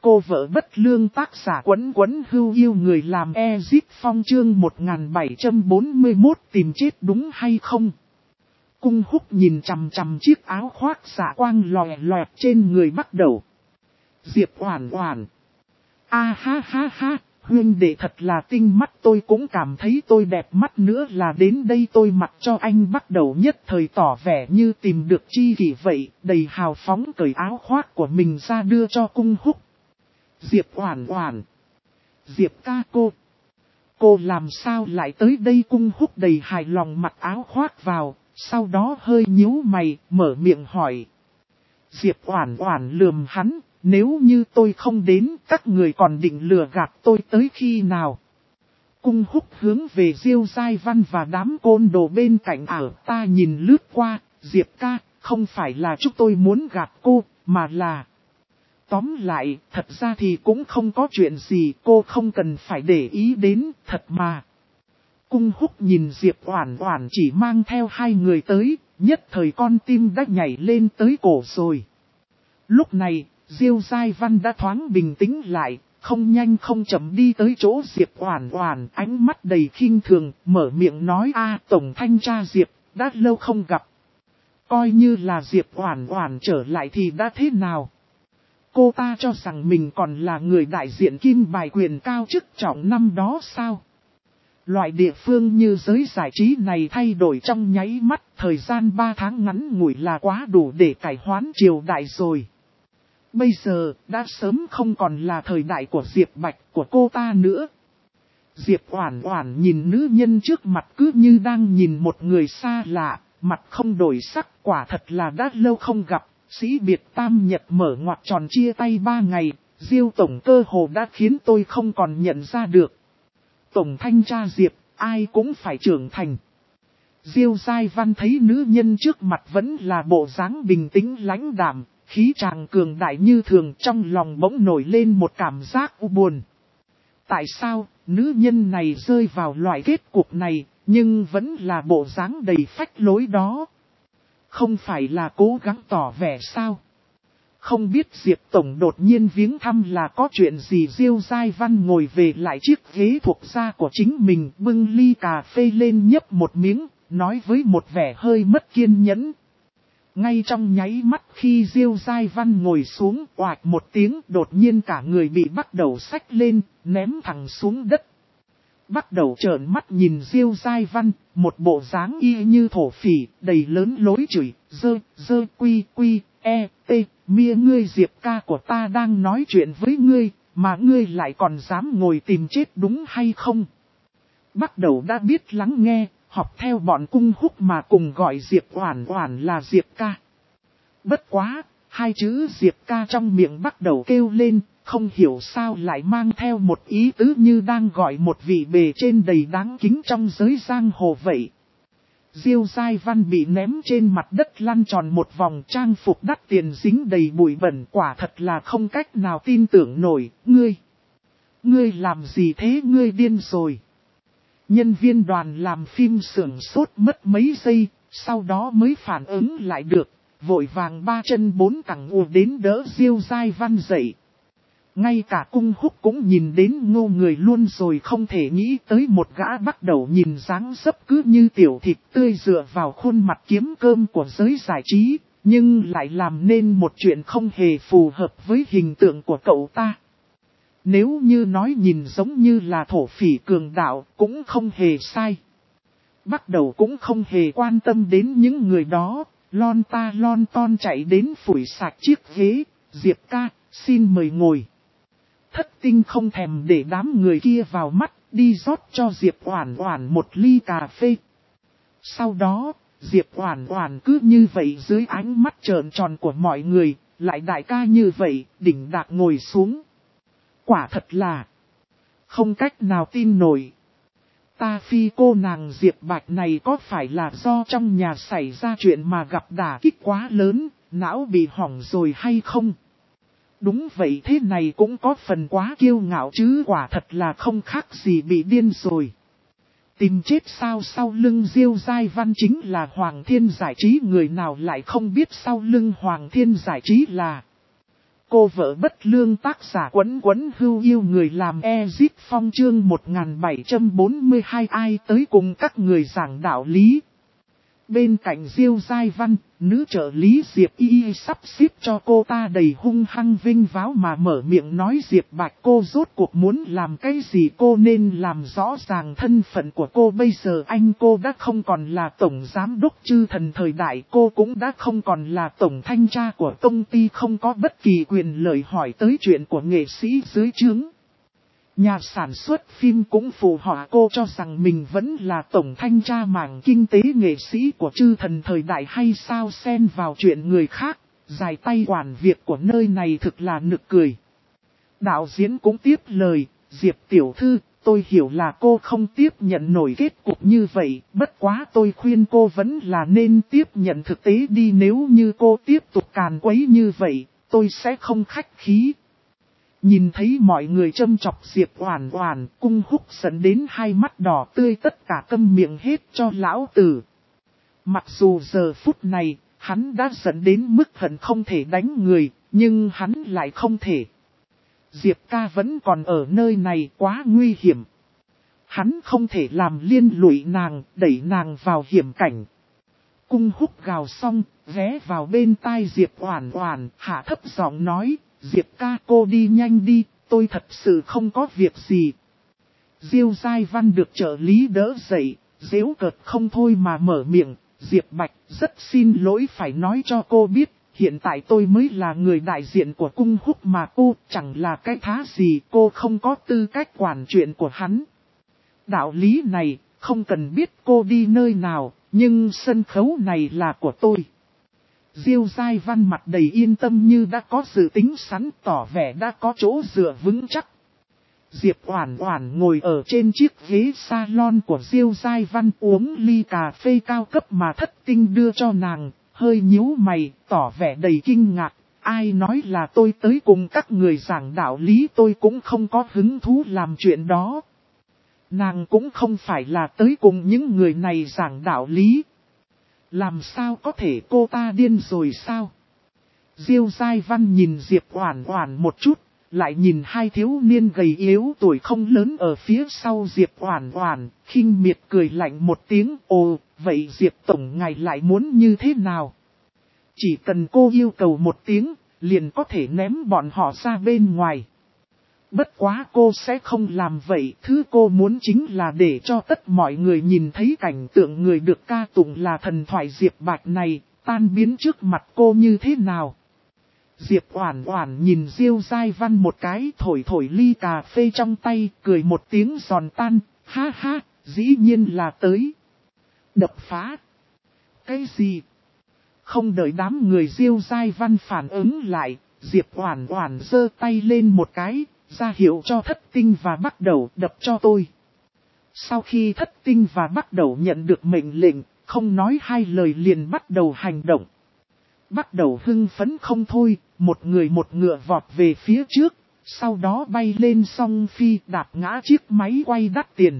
Cô vợ bất lương tác giả Quấn Quấn Hưu yêu người làm Exit Phong chương 1741 tìm chết đúng hay không? Cung Húc nhìn chằm chằm chiếc áo khoác dạ quang lòe loẹt trên người bắt đầu. Diệp Oản Oản. A ha ha ha, huynh đệ thật là tinh mắt, tôi cũng cảm thấy tôi đẹp mắt nữa là đến đây tôi mặc cho anh. Bắt đầu nhất thời tỏ vẻ như tìm được chi kỷ vậy, đầy hào phóng cởi áo khoác của mình ra đưa cho Cung Húc. Diệp Oản Oản. Diệp ca cô làm sao lại tới đây? Cung Húc đầy hài lòng mặc áo khoác vào, sau đó hơi nhíu mày, mở miệng hỏi. Diệp Oản Oản lườm hắn, nếu như tôi không đến, các người còn định lừa gạt tôi tới khi nào? Cung Húc hướng về Diêu Giai Văn và đám côn đồ bên cạnh ta nhìn lướt qua, Diệp ca, không phải là chúng tôi muốn gạt cô, mà là... Tóm lại, thật ra thì cũng không có chuyện gì, cô không cần phải để ý đến, thật mà. Cung Húc nhìn Diệp Oản Oản chỉ mang theo hai người tới, nhất thời con tim đã nhảy lên tới cổ rồi. Lúc này, Diêu Giai Văn đã thoáng bình tĩnh lại, không nhanh không chậm đi tới chỗ Diệp Oản Oản, ánh mắt đầy khinh thường, mở miệng nói: Tổng thanh tra Diệp, đã lâu không gặp. Coi như là Diệp Oản Oản trở lại thì đã thế nào? Cô ta cho rằng mình còn là người đại diện kim bài quyền cao chức trọng năm đó sao? Loại địa phương như giới giải trí này thay đổi trong nháy mắt, thời gian 3 tháng ngắn ngủi là quá đủ để cải hoán triều đại rồi. Bây giờ, đã sớm không còn là thời đại của Diệp Bạch của cô ta nữa. Diệp Oản Oản nhìn nữ nhân trước mặt cứ như đang nhìn một người xa lạ, mặt không đổi sắc, quả thật là đã lâu không gặp. Sĩ biệt tam nhật mở ngoặc tròn chia tay 3 ngày, Diêu tổng cơ hồ đã khiến tôi không còn nhận ra được. Tổng thanh tra Diệp, ai cũng phải trưởng thành. Diêu Giai Văn thấy nữ nhân trước mặt vẫn là bộ dáng bình tĩnh lãnh đạm, khí chàng cường đại như thường, trong lòng bỗng nổi lên một cảm giác u buồn. Tại sao, nữ nhân này rơi vào loại kết cục này, nhưng vẫn là bộ dáng đầy phách lối đó? Không phải là cố gắng tỏ vẻ sao? Không biết Diệp Tổng đột nhiên viếng thăm là có chuyện gì? Diêu Giai Văn ngồi về lại chiếc ghế thuộc da của chính mình, bưng ly cà phê lên nhấp một miếng, nói với một vẻ hơi mất kiên nhẫn. Ngay trong nháy mắt khi Diêu Giai Văn ngồi xuống, oạch một tiếng, đột nhiên cả người bị bắt đầu xách lên, ném thẳng xuống đất. Bắt đầu trợn mắt nhìn Diêu Giai Văn, một bộ dáng y như thổ phỉ, đầy lớn lối chửi, dơ quy, mia ngươi Diệp ca của ta đang nói chuyện với ngươi, mà ngươi lại còn dám ngồi tìm chết đúng hay không? Bắt đầu đã biết lắng nghe, học theo bọn Cung Húc mà cùng gọi Diệp Oản Oản là Diệp ca. Bất quá, hai chữ Diệp ca trong miệng bắt đầu kêu lên, không hiểu sao lại mang theo một ý tứ như đang gọi một vị bề trên đầy đáng kính trong giới giang hồ vậy. Diêu Giai Văn bị ném trên mặt đất lăn tròn một vòng, trang phục đắt tiền dính đầy bụi bẩn, quả thật là không cách nào tin tưởng nổi. Ngươi làm gì thế? Ngươi điên rồi. Nhân viên đoàn làm phim sửng sốt mất mấy giây, sau đó mới phản ứng lại được, vội vàng 3 chân 4 cẳng ùa đến đỡ Diêu Giai Văn dậy. Ngay cả Cung Húc cũng nhìn đến ngô người luôn rồi, không thể nghĩ tới một gã bắt đầu nhìn dáng dấp cứ như tiểu thịt tươi dựa vào khuôn mặt kiếm cơm của giới giải trí, nhưng lại làm nên một chuyện không hề phù hợp với hình tượng của cậu ta. Nếu như nói nhìn giống như là thổ phỉ cường đạo cũng không hề sai. Bắt đầu cũng không hề quan tâm đến những người đó, lon ta lon ton chạy đến phủi sạch chiếc ghế. Diệp ca, xin mời ngồi. Thất Tinh không thèm để đám người kia vào mắt, đi rót cho Diệp Oản Oản một ly cà phê. Sau đó, Diệp Oản Oản cứ như vậy dưới ánh mắt trợn tròn của mọi người, lại đại ca như vậy, đỉnh đạc ngồi xuống. Quả thật là không cách nào tin nổi. Ta phi cô nàng Diệp Bạch này có phải là do trong nhà xảy ra chuyện mà gặp đả kích quá lớn, não bị hỏng rồi hay không? Đúng vậy, thế này cũng có phần quá kiêu ngạo chứ, quả thật là không khác gì bị điên rồi. Tìm chết sao? Sau lưng Diêu Giai Văn chính là Hoàng Thiên Giải Trí, người nào lại không biết sau lưng Hoàng Thiên Giải Trí là... cô vợ bất lương tác giả Quấn Quấn Hưu Yêu người làm Ezit Phong chương 1742 ai tới cùng các người giảng đạo lý. Bên cạnh Diêu Giai Văn, nữ trợ lý Diệp Y sắp xếp cho cô ta đầy hung hăng vinh váo mà mở miệng nói Diệp Bạch cô rốt cuộc muốn làm cái gì cô nên làm rõ ràng thân phận của cô bây giờ anh cô đã không còn là tổng giám đốc chư thần thời đại cô cũng đã không còn là tổng thanh tra của công ty không có bất kỳ quyền lợi hỏi tới chuyện của nghệ sĩ dưới trướng. Nhà sản xuất phim cũng phụ họa cô cho rằng mình vẫn là tổng thanh tra mảng kinh tế nghệ sĩ của chư thần thời đại hay sao xen vào chuyện người khác, dài tay quản việc của nơi này thực là nực cười. Đạo diễn cũng tiếp lời, Diệp tiểu thư, tôi hiểu là cô không tiếp nhận nổi kết cục như vậy, bất quá tôi khuyên cô vẫn là nên tiếp nhận thực tế đi nếu như cô tiếp tục càn quấy như vậy, tôi sẽ không khách khí. Nhìn thấy mọi người châm chọc Diệp Oản Oản, Cung Húc giận đến hai mắt đỏ tươi tất cả câm miệng hết cho lão tử. Mặc dù giờ phút này, hắn đã giận đến mức hận không thể đánh người, nhưng hắn lại không thể. Diệp ca vẫn còn ở nơi này quá nguy hiểm. Hắn không thể làm liên lụy nàng, đẩy nàng vào hiểm cảnh. Cung Húc gào xong, ghé vào bên tai Diệp Oản Oản, hạ thấp giọng nói. Diệp ca cô đi nhanh đi, tôi thật sự không có việc gì. Diêu Giai Văn được trợ lý đỡ dậy, giễu cợt không thôi mà mở miệng. Diệp Bạch rất xin lỗi phải nói cho cô biết, hiện tại tôi mới là người đại diện của Cung Húc mà cô chẳng là cái thá gì cô không có tư cách quản chuyện của hắn. Đạo lý này, không cần biết cô đi nơi nào, nhưng sân khấu này là của tôi. Diêu Giai Văn mặt đầy yên tâm như đã có dự tính sẵn tỏ vẻ đã có chỗ dựa vững chắc. Diệp Oản Oản ngồi ở trên chiếc ghế salon của Diêu Giai Văn uống ly cà phê cao cấp mà Thất Tinh đưa cho nàng, hơi nhíu mày, tỏ vẻ đầy kinh ngạc. Ai nói là tôi tới cùng các người giảng đạo lý tôi cũng không có hứng thú làm chuyện đó. Nàng cũng không phải là tới cùng những người này giảng đạo lý. Làm sao có thể cô ta điên rồi sao? Diêu Giai Văn nhìn Diệp Oản Oản một chút, lại nhìn hai thiếu niên gầy yếu tuổi không lớn ở phía sau Diệp Oản Oản, khinh miệt cười lạnh một tiếng, ồ, vậy Diệp tổng ngài lại muốn như thế nào? Chỉ cần cô yêu cầu một tiếng, liền có thể ném bọn họ ra bên ngoài. Bất quá cô sẽ không làm vậy, thứ cô muốn chính là để cho tất mọi người nhìn thấy cảnh tượng người được ca tụng là thần thoại Diệp Bạch này, tan biến trước mặt cô như thế nào. Diệp Oản Oản nhìn Diêu Giai Văn một cái thổi thổi ly cà phê trong tay, cười một tiếng giòn tan, ha ha, dĩ nhiên là tới. Đập phá. Cái gì? Không đợi đám người Diêu Giai Văn phản ứng lại, Diệp Oản Oản giơ tay lên một cái, ra hiệu cho Thất Tinh và Bắt Đầu đập cho tôi. Sau khi Thất Tinh và Bắt Đầu nhận được mệnh lệnh, không nói hai lời liền bắt đầu hành động. Bắt Đầu hưng phấn không thôi, một người một ngựa vọt về phía trước, sau đó bay lên song phi đạp ngã chiếc máy quay đắt tiền.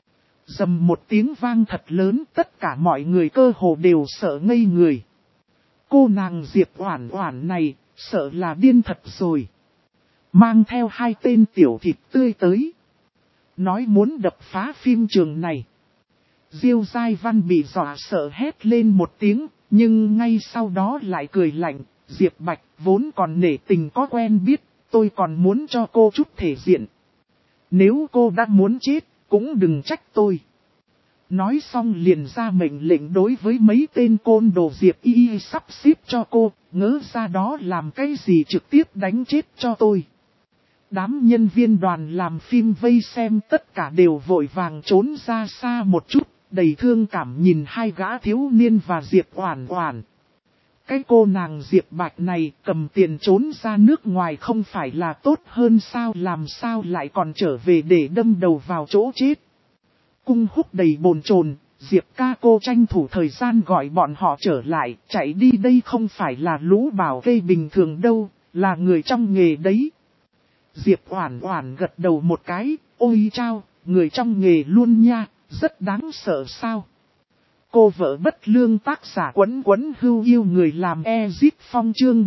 Rầm một tiếng vang thật lớn, tất cả mọi người cơ hồ đều sợ ngây người. Cô nàng Diệp Oản Oản này, sợ là điên thật rồi. Mang theo hai tên tiểu thịt tươi tới. Nói muốn đập phá phim trường này. Diêu Giai Văn bị dọa sợ hét lên một tiếng, nhưng ngay sau đó lại cười lạnh. Diệp Bạch vốn còn nể tình có quen biết, tôi còn muốn cho cô chút thể diện. Nếu cô đã muốn chết, cũng đừng trách tôi. Nói xong liền ra mệnh lệnh đối với mấy tên côn đồ Diệp Y sắp xếp cho cô, ngỡ ra đó làm cái gì trực tiếp đánh chết cho tôi. Đám nhân viên đoàn làm phim vây xem tất cả đều vội vàng trốn ra xa một chút, đầy thương cảm nhìn hai gã thiếu niên và Diệp Oản Oản. Cái cô nàng Diệp Bạch này cầm tiền trốn ra nước ngoài không phải là tốt hơn sao, làm sao lại còn trở về để đâm đầu vào chỗ chết. Cung Húc đầy bồn chồn, Diệp ca cô tranh thủ thời gian gọi bọn họ trở lại, chạy đi đây không phải là lũ bảo kê bình thường đâu, là người trong nghề đấy. Diệp Oản Oản gật đầu một cái, ôi chao, người trong nghề luôn nha, rất đáng sợ sao. Cô vợ bất lương tác giả Quấn Quấn Hưu yêu người làm Ezip Phong chương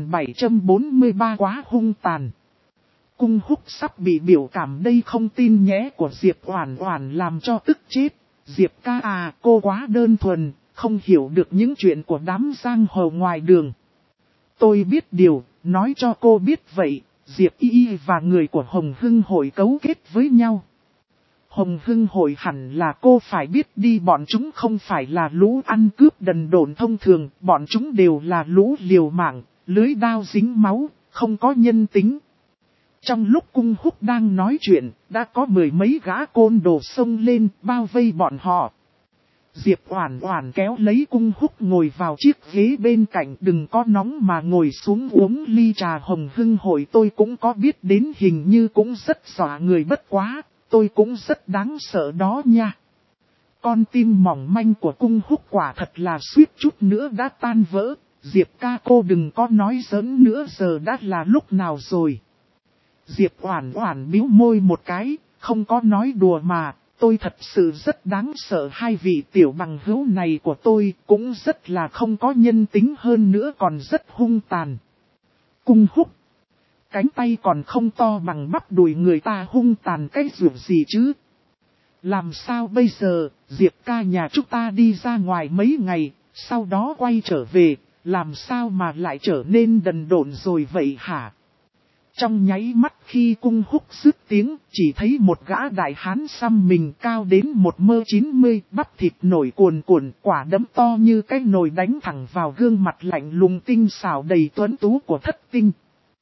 1743 quá hung tàn. Cung Húc sắp bị biểu cảm đây không tin nhé của Diệp Oản Oản làm cho tức chết. Diệp ca à, cô quá đơn thuần, không hiểu được những chuyện của đám giang hồ ngoài đường. Tôi biết điều, nói cho cô biết vậy, Diệp Y và người của Hồng Hưng hội cấu kết với nhau. Hồng Hưng hội hẳn là cô phải biết đi, bọn chúng không phải là lũ ăn cướp đần độn thông thường, bọn chúng đều là lũ liều mạng, lưới đao dính máu, không có nhân tính. Trong lúc Cung Húc đang nói chuyện, đã có mười mấy gã côn đồ xông lên bao vây bọn họ. Diệp Oản Oản kéo lấy Cung Húc ngồi vào chiếc ghế bên cạnh, đừng có nóng mà ngồi xuống uống ly trà. Hồng Hưng hội tôi cũng có biết đến, hình như cũng rất dọa người, bất quá, tôi cũng rất đáng sợ đó nha. Con tim mỏng manh của Cung Húc quả thật là suýt chút nữa đã tan vỡ. Diệp ca cô đừng có nói giỡn nữa, giờ đã là lúc nào rồi. Diệp Oản Oản bĩu môi một cái, không có nói đùa mà, tôi thật sự rất đáng sợ. Hai vị tiểu bằng hữu này của tôi cũng rất là không có nhân tính, hơn nữa còn rất hung tàn. Cung Húc, cánh tay còn không to bằng bắp đùi người ta, hung tàn cái ruộng gì chứ? Làm sao bây giờ, Diệp ca nhà chúng ta đi ra ngoài mấy ngày, sau đó quay trở về, làm sao mà lại trở nên đần độn rồi vậy hả? Trong nháy mắt khi Cung Húc dứt tiếng, chỉ thấy một gã đại hán xăm mình cao đến 1m90, bắp thịt nổi cuồn cuộn, quả đấm to như cái nồi đánh thẳng vào gương mặt lạnh lùng tinh xảo đầy tuấn tú của Thất Tinh.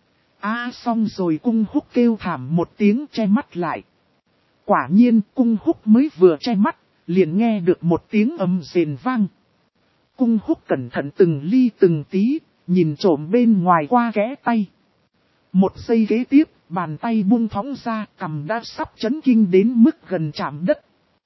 Xong rồi, Cung Húc kêu thảm một tiếng che mắt lại. Quả nhiên, Cung Húc mới vừa che mắt, liền nghe được một tiếng ầm rền vang. Cung Húc cẩn thận từng ly từng tí, nhìn trộm bên ngoài qua kẽ tay. Một giây kế tiếp, bàn tay buông thõng ra, cằm đã sắp chấn kinh đến mức gần chạm đất.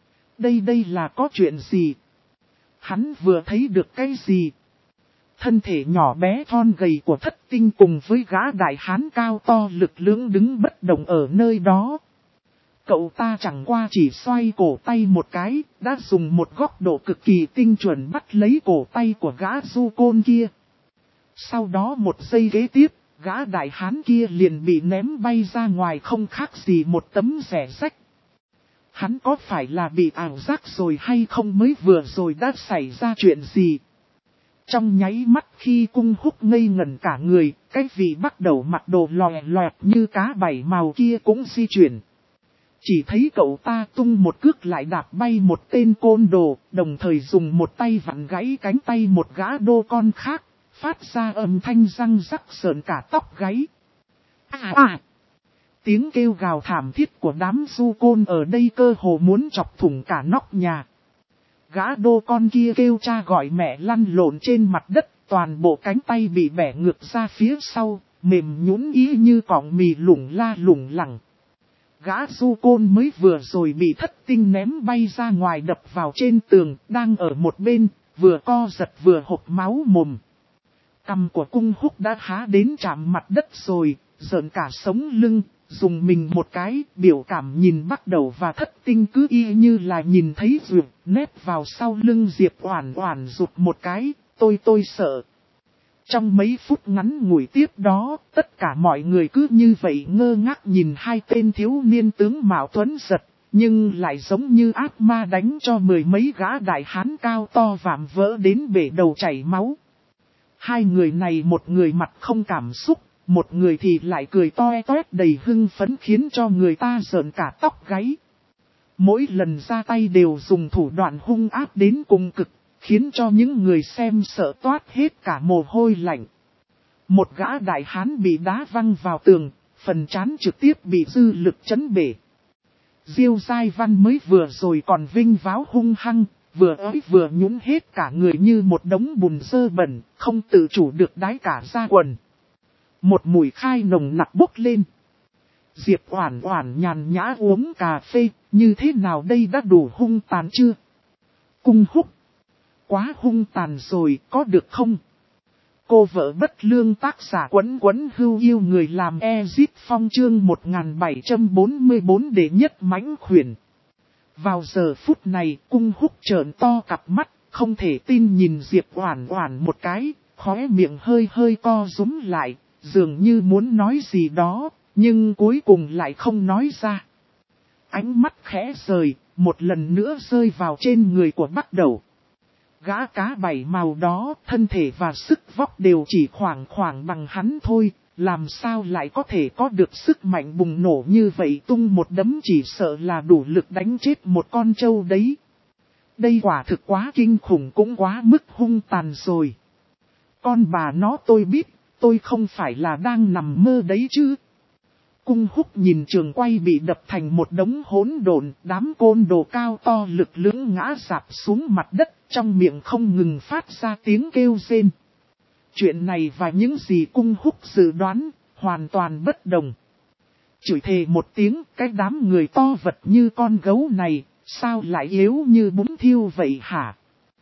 Đây là có chuyện gì? Hắn vừa thấy được cái gì? Thân thể nhỏ bé thon gầy của Thất Tinh cùng với gã đại hán cao to lực lưỡng đứng bất động ở nơi đó. Cậu ta chẳng qua chỉ xoay cổ tay một cái, đã dùng một góc độ cực kỳ tinh chuẩn bắt lấy cổ tay của gã du côn kia. Sau đó một giây kế tiếp, gã đại hán kia liền bị ném bay ra ngoài, không khác gì một tấm rẻ rách. Hắn có phải là bị ảo giác rồi hay không, mới vừa rồi đã xảy ra chuyện gì? Trong nháy mắt khi Cung Húc ngây ngẩn cả người, cái vị bắt đầu mặc đồ lòe loẹt như cá bảy màu kia cũng di chuyển. Chỉ thấy cậu ta tung một cước lại đạp bay một tên côn đồ, đồng thời dùng một tay vặn gãy cánh tay một gã đô con khác, phát ra âm thanh răng rắc sởn cả tóc gáy. Tiếng kêu gào thảm thiết của đám du côn ở đây cơ hồ muốn chọc thủng cả nóc nhà. Gã đô con kia kêu cha gọi mẹ lăn lộn trên mặt đất, toàn bộ cánh tay bị bẻ ngược ra phía sau, mềm nhũn ý như cọng mì lủng la lủng lẳng. Gã du côn mới vừa rồi bị Thất Tinh ném bay ra ngoài đập vào trên tường, đang ở một bên, vừa co giật vừa hộc máu mồm. Cằm của Cung Húc đã há đến chạm mặt đất rồi, rợn cả sống lưng, dùng mình một cái, biểu cảm nhìn bắt đầu và Thất Tinh cứ y như là nhìn thấy ruột, nép vào sau lưng Diệp Oản Oản rụt một cái, tôi sợ. Trong mấy phút ngắn ngủi tiếp đó, tất cả mọi người cứ như vậy ngơ ngác nhìn hai tên thiếu niên tướng mạo tuấn giật, nhưng lại giống như ác ma đánh cho mười mấy gã đại hán cao to vạm vỡ đến bể đầu chảy máu. Hai người này, một người mặt không cảm xúc, một người thì lại cười toe toét đầy hưng phấn khiến cho người ta rợn cả tóc gáy. Mỗi lần ra tay đều dùng thủ đoạn hung ác đến cùng cực, khiến cho những người xem sợ toát hết cả mồ hôi lạnh. Một gã đại hán bị đá văng vào tường, phần trán trực tiếp bị dư lực chấn bể. Diêu Giai Văn mới vừa rồi còn vinh váo hung hăng, vừa ới vừa nhũn hết cả người như một đống bùn dơ bẩn, không tự chủ được đái cả ra quần. Một mùi khai nồng nặc bốc lên. Diệp Oản Oản nhàn nhã uống cà phê, như thế nào đây, đã đủ hung tàn chưa? Cung Húc, quá hung tàn rồi, có được không? Cô vợ bất lương tác giả Quấn Quấn Hưu yêu người làm Ezip Phong chương 1744 đệ nhất mãnh khuyển. Vào giờ phút này, Cung Húc trợn to cặp mắt, không thể tin nhìn Diệp Oản Oản một cái, khóe miệng hơi hơi co rúm lại, dường như muốn nói gì đó, nhưng cuối cùng lại không nói ra. Ánh mắt khẽ rời, một lần nữa rơi vào trên người của Bắc Đầu. Gã cá bảy màu đó, thân thể và sức vóc đều chỉ khoảng bằng hắn thôi, làm sao lại có thể có được sức mạnh bùng nổ như vậy, tung một đấm chỉ sợ là đủ lực đánh chết một con trâu đấy. Đây quả thực quá kinh khủng, cũng quá mức hung tàn rồi. Con bà nó, tôi biết, tôi không phải là đang nằm mơ đấy chứ. Cung Húc nhìn trường quay bị đập thành một đống hỗn độn, đám côn đồ cao to lực lưỡng ngã rạp xuống mặt đất, trong miệng không ngừng phát ra tiếng kêu rên. Chuyện này và những gì Cung Húc dự đoán, hoàn toàn bất đồng. Chửi thề một tiếng, cái đám người to vật như con gấu này, sao lại yếu như bún thiêu vậy hả?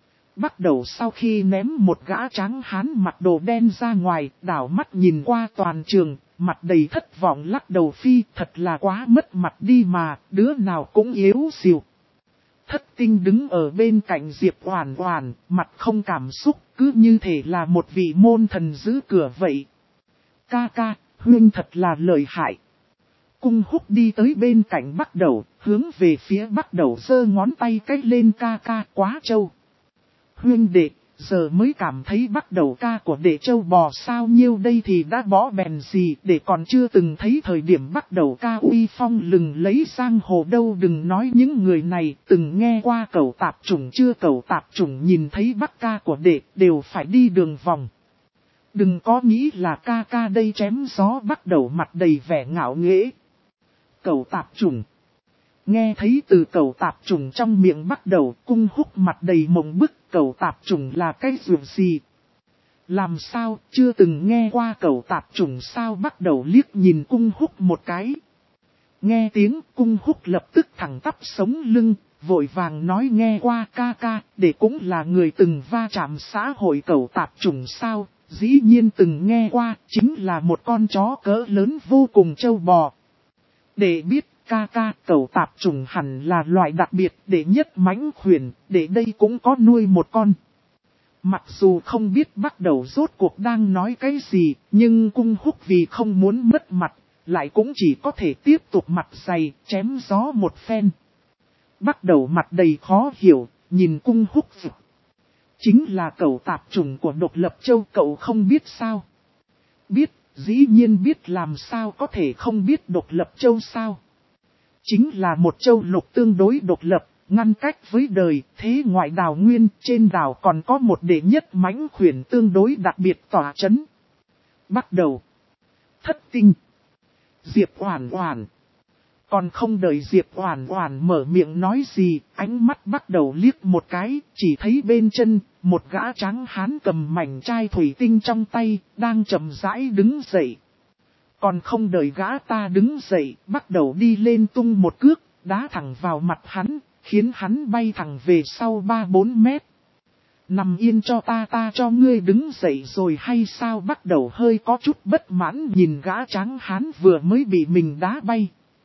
Bắt đầu sau khi ném một gã tráng hán mặc đồ đen ra ngoài, đảo mắt nhìn qua toàn trường, mặt đầy thất vọng lắc đầu phi, thật là quá mất mặt đi mà, đứa nào cũng yếu xìu. Thất Tinh đứng ở bên cạnh Diệp Oản Oản, mặt không cảm xúc, cứ như thể là một vị môn thần giữ cửa vậy. Ca ca, huynh thật là lợi hại. Cung Húc đi tới bên cạnh Bắc Đầu, hướng về phía Bắc Đầu giơ ngón tay cái lên, ca ca quá trâu. Huynh đệ, giờ mới cảm thấy Bắc Đầu ca của đệ trâu bò sao nhiêu đây thì đã bỏ bèn gì, để còn chưa từng thấy thời điểm Bắc Đầu ca uy phong lừng lấy giang hồ đâu. Đừng nói những người này từng nghe qua cẩu tạp chủng chưa, cẩu tạp chủng nhìn thấy Bắc ca của đệ đều phải đi đường vòng. Đừng có nghĩ là ca ca đây chém gió. Bắc Đầu mặt đầy vẻ ngạo nghễ. Cẩu tạp chủng. Nghe thấy từ cẩu tạp chủng trong miệng Bắc Đầu, Cung Húc mặt đầy mộng bức. Cẩu tạp chủng là cái gì? Làm sao, chưa từng nghe qua cẩu tạp chủng sao? Bắc Đầu liếc nhìn Cung Húc một cái. Nghe tiếng, Cung Húc lập tức thẳng tắp sống lưng, vội vàng nói nghe qua, ca ca, để cũng là người từng va chạm xã hội cẩu tạp chủng sao? Dĩ nhiên từng nghe qua, chính là một con chó cỡ lớn vô cùng trâu bò. Để biết, ca ca, cẩu tạp chủng hẳn là loại đặc biệt, để nhất mãnh khuyển, để đây cũng có nuôi một con. Mặc dù không biết Bắc Đầu rốt cuộc đang nói cái gì, nhưng Cung Húc vì không muốn mất mặt, lại cũng chỉ có thể tiếp tục mặt dày, chém gió một phen. Bắc Đầu mặt đầy khó hiểu, nhìn Cung Húc vực. Chính là cẩu tạp chủng của Độc Lập Châu, cậu không biết sao? Biết, dĩ nhiên biết, làm sao có thể không biết Độc Lập Châu sao? Chính là một châu lục tương đối độc lập, ngăn cách với đời, thế ngoại đảo nguyên, trên đảo còn có một đệ nhất mãnh khuyển tương đối đặc biệt tỏa chấn. Bắt đầu. Thất Tinh. Diệp Oản Oản. Còn không đợi Diệp Oản Oản mở miệng nói gì, ánh mắt Bắt Đầu liếc một cái, chỉ thấy bên chân, một gã tráng hán cầm mảnh chai thủy tinh trong tay, đang chậm rãi đứng dậy. Còn không đợi gã ta đứng dậy, Bắt Đầu đi lên tung một cước, đá thẳng vào mặt hắn, khiến hắn bay thẳng về sau 3-4 mét. Nằm yên cho ta cho ngươi đứng dậy rồi hay sao? Bắt Đầu hơi có chút bất mãn nhìn gã tráng hán vừa mới bị mình đá bay.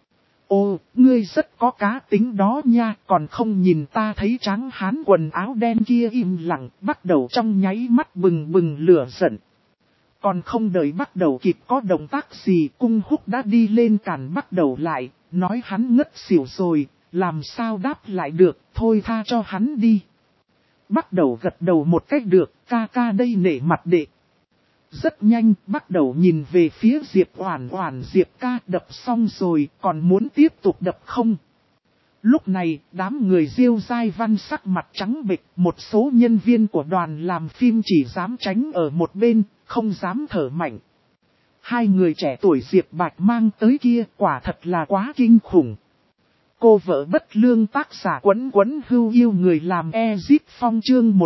Ô, ngươi rất có cá tính đó nha, còn không nhìn ta thấy tráng hán quần áo đen kia im lặng, Bắt Đầu trong nháy mắt bừng bừng lửa giận. Còn không đợi Bắt Đầu kịp có động tác gì, Cung Húc đã đi lên cản Bắt Đầu lại, nói hắn ngất xỉu rồi, làm sao đáp lại được, thôi tha cho hắn đi. Bắt Đầu gật đầu một cách được, ca ca đây nể mặt đệ. Rất nhanh, Bắt Đầu nhìn về phía Diệp Oản Oản, Diệp ca đập xong rồi, còn muốn tiếp tục đập không? Lúc này, đám người Diêu Giai Văn sắc mặt trắng bệch, một số nhân viên của đoàn làm phim chỉ dám tránh ở một bên, không dám thở mạnh. Hai người trẻ tuổi Diệp Bạch mang tới kia quả thật là quá kinh khủng. Cô vợ bất lương tác giả Quấn Quấn Hưu yêu người làm Ezip Phong chương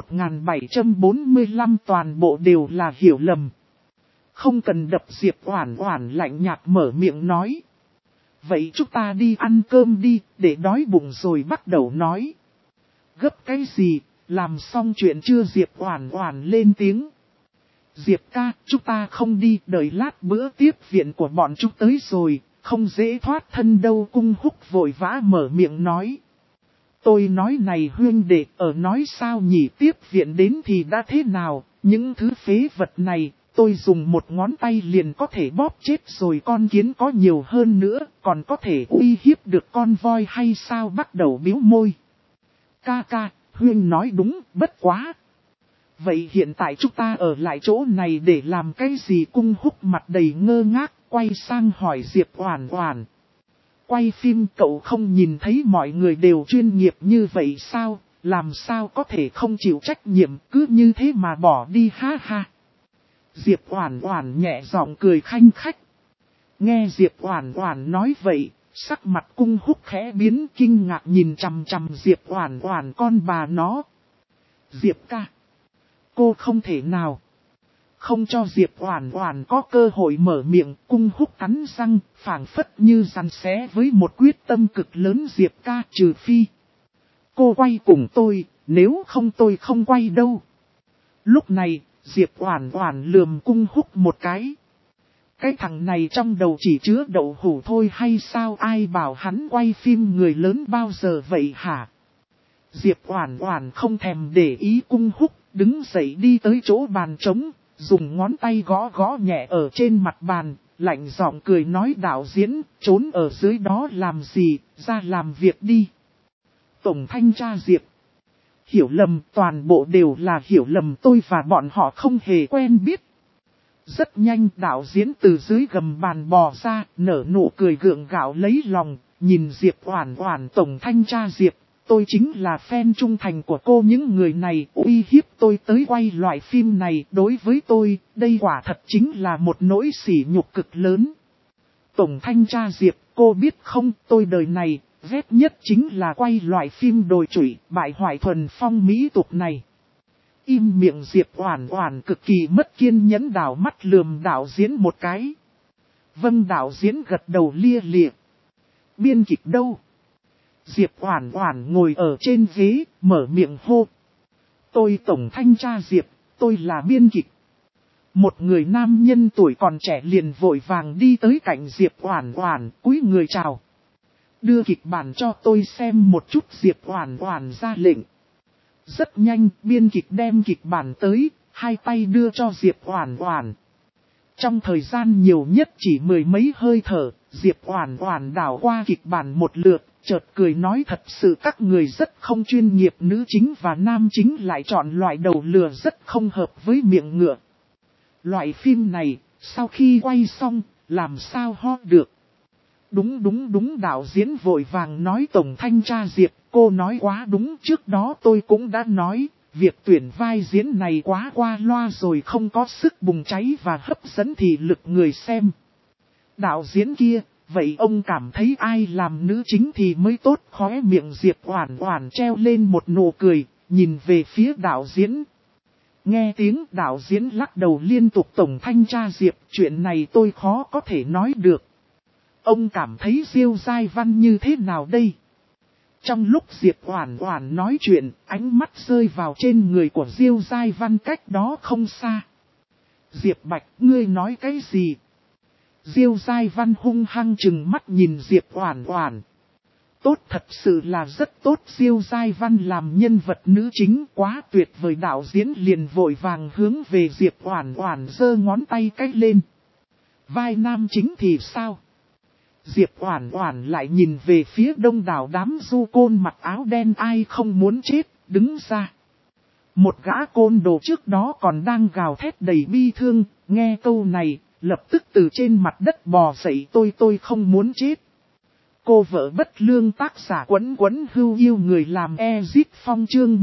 1745 toàn bộ đều là hiểu lầm. Không cần đập, Diệp Oản Oản lạnh nhạt mở miệng nói. Vậy chúng ta đi ăn cơm đi, để đói bụng rồi. Bắt Đầu nói. Gấp cái gì, làm xong chuyện chưa? Diệp Oản Oản lên tiếng. Diệp ca, chúng ta không đi, đợi lát bữa tiếp viện của bọn chúng tới rồi, không dễ thoát thân đâu. Cung Húc vội vã mở miệng nói. Tôi nói này huynh đệ, ở nói sao nhỉ, tiếp viện đến thì đã thế nào, những thứ phế vật này, tôi dùng một ngón tay liền có thể bóp chết rồi, con kiến có nhiều hơn nữa, còn có thể uy hiếp được con voi hay sao, bắt đầu biếu môi. Ca ca, huynh nói đúng, bất quá. Vậy hiện tại chúng ta ở lại chỗ này để làm cái gì? Cung Húc mặt đầy ngơ ngác, quay sang hỏi Diệp Oản Oản. Quay phim cậu không nhìn thấy mọi người đều chuyên nghiệp như vậy sao, làm sao có thể không chịu trách nhiệm, cứ như thế mà bỏ đi, ha ha. Diệp Oản Oản nhẹ giọng cười khanh khách. Nghe Diệp Oản Oản nói vậy, sắc mặt Cung Húc khẽ biến, kinh ngạc nhìn chằm chằm Diệp Oản Oản, con bà nó. Diệp ca, cô không thể nào. Không cho Diệp Oản Oản có cơ hội mở miệng, Cung Húc cắn răng, phảng phất như giằng xé với một quyết tâm cực lớn. Diệp ca, trừ phi cô quay cùng tôi, nếu không tôi không quay đâu. Lúc này, Diệp Oản Oản lườm Cung Húc một cái. Cái thằng này trong đầu chỉ chứa đậu hũ thôi hay sao, ai bảo hắn quay phim người lớn bao giờ vậy hả? Diệp Oản Oản không thèm để ý Cung Húc, đứng dậy đi tới chỗ bàn trống, dùng ngón tay gõ gõ nhẹ ở trên mặt bàn, lạnh giọng cười nói, đạo diễn, trốn ở dưới đó làm gì, ra làm việc đi. Tổng thanh tra Diệp. Hiểu lầm, toàn bộ đều là hiểu lầm, tôi và bọn họ không hề quen biết. Rất nhanh đạo diễn từ dưới gầm bàn bò ra, nở nụ cười gượng gạo lấy lòng, nhìn Diệp Oản Oản. Tổng thanh tra Diệp, tôi chính là fan trung thành của cô, những người này uy hiếp tôi tới quay loại phim này, đối với tôi, đây quả thật chính là một nỗi sỉ nhục cực lớn. Tổng thanh tra Diệp, cô biết không, tôi đời này, ghét nhất chính là quay loại phim đồi trụy, bại hoại thuần phong mỹ tục này. Im miệng. Diệp Oản Oản cực kỳ mất kiên nhẫn đảo mắt lườm đạo diễn một cái. Vâng, đạo diễn gật đầu lia lịa. Biên kịch đâu? Diệp Oản Oản ngồi ở trên ghế, mở miệng hô. Tôi tổng thanh tra Diệp, tôi là biên kịch. Một người nam nhân tuổi còn trẻ liền vội vàng đi tới cạnh Diệp Oản Oản, cúi người chào. Đưa kịch bản cho tôi xem một chút. Diệp Oản Oản ra lệnh. Rất nhanh, biên kịch đem kịch bản tới, hai tay đưa cho Diệp Oản Oản. Trong thời gian nhiều nhất chỉ mười mấy hơi thở, Diệp Oản Oản đảo qua kịch bản một lượt, chợt cười nói, thật sự các người rất không chuyên nghiệp, nữ chính và nam chính lại chọn loại đầu lừa rất không hợp với miệng ngựa. Loại phim này, sau khi quay xong, làm sao ho được. Đúng, đạo diễn vội vàng nói, tổng thanh tra Diệp, cô nói quá đúng, trước đó tôi cũng đã nói, việc tuyển vai diễn này quá qua loa rồi, không có sức bùng cháy và hấp dẫn thị lực người xem. Đạo diễn kia, vậy ông cảm thấy ai làm nữ chính thì mới tốt? Khóe miệng Diệp Oản Oản treo lên một nụ cười, nhìn về phía đạo diễn. Nghe tiếng đạo diễn lắc đầu liên tục, tổng thanh tra Diệp, chuyện này tôi khó có thể nói được. Ông cảm thấy Diêu Giai Văn như thế nào đây? Trong lúc Diệp Oản Oản nói chuyện, ánh mắt rơi vào trên người của Diêu Giai Văn cách đó không xa. Diệp Bạch, ngươi nói cái gì? Diêu Giai Văn hung hăng trừng mắt nhìn Diệp Oản Oản. Tốt, thật sự là rất tốt, Diêu Giai Văn làm nhân vật nữ chính quá tuyệt vời. Đạo diễn liền vội vàng hướng về Diệp Oản Oản giơ ngón tay cái lên. Vai nam chính thì sao? Diệp Oản Oản lại nhìn về phía đông đảo đám du côn mặc áo đen, ai không muốn chết, đứng ra. Một gã côn đồ trước đó còn đang gào thét đầy bi thương, nghe câu này, lập tức từ trên mặt đất bò dậy, tôi không muốn chết. Cô vợ bất lương, tác giả Quấn Quấn Hưu Yêu người làm Ezit Phong, chương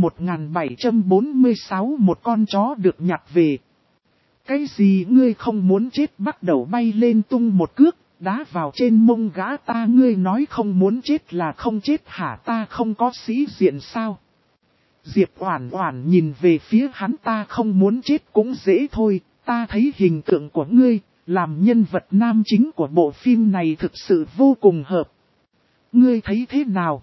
1746, một con chó được nhặt về. Cái gì ngươi không muốn chết? Bắt đầu bay lên tung một cước, đá vào trên mông gã ta. Ngươi nói không muốn chết là không chết hả? Ta không có sĩ diện sao? Diệp Oản Oản nhìn về phía hắn, ta không muốn chết cũng dễ thôi, ta thấy hình tượng của ngươi, làm nhân vật nam chính của bộ phim này thực sự vô cùng hợp. Ngươi thấy thế nào?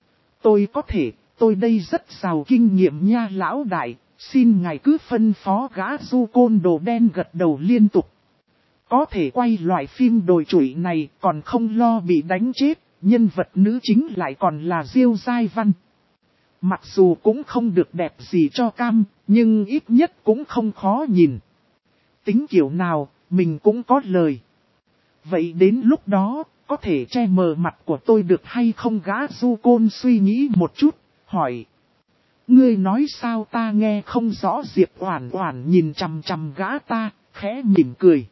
Tôi đây rất giàu kinh nghiệm nha lão đại, xin ngài cứ phân phó. Gã du côn đồ đen gật đầu liên tục. Có thể quay loại phim đồi trụy này còn không lo bị đánh chết, nhân vật nữ chính lại còn là Diêu Giai Văn. Mặc dù cũng không được đẹp gì cho cam, nhưng ít nhất cũng không khó nhìn. Tính kiểu nào, mình cũng có lời. Vậy đến lúc đó, có thể che mờ mặt của tôi được hay không? Gã du côn suy nghĩ một chút, hỏi. Ngươi nói sao ta nghe không rõ? Diệp Oản Oản nhìn chằm chằm gã ta, khẽ mỉm cười.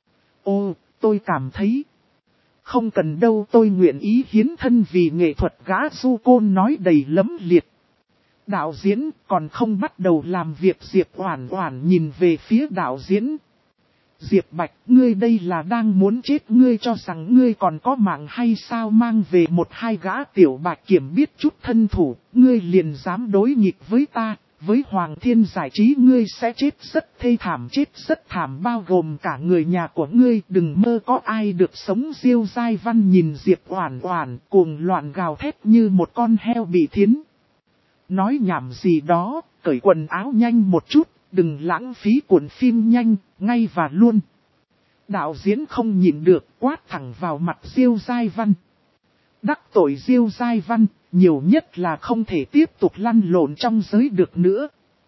Ô, tôi cảm thấy. Không cần đâu, tôi nguyện ý hiến thân vì nghệ thuật. Gã du côn nói đầy lẫm liệt. Đạo diễn còn không bắt đầu làm việc. Diệp Oản Oản nhìn về phía đạo diễn. Diệp Bạch, ngươi đây là đang muốn chết, ngươi cho rằng ngươi còn có mạng hay sao? Mang về một hai gã tiểu bạch kiểm biết chút thân thủ, ngươi liền dám đối nghịch với ta, với Hoàng Thiên Giải Trí ngươi sẽ chết rất thê thảm, chết rất thảm, bao gồm cả người nhà của ngươi, đừng mơ có ai được sống. Diêu Giai Văn nhìn Diệp Oản Oản cuồng loạn gào thét như một con heo bị thiến. Nói nhảm gì đó, cởi quần áo nhanh một chút. Đừng lãng phí cuộn phim, nhanh, ngay và luôn. Đạo diễn không nhịn được, quát thẳng vào mặt Diêu Giai Văn. Đắc tội Diêu Giai Văn, nhiều nhất là không thể tiếp tục lăn lộn trong giới được nữa.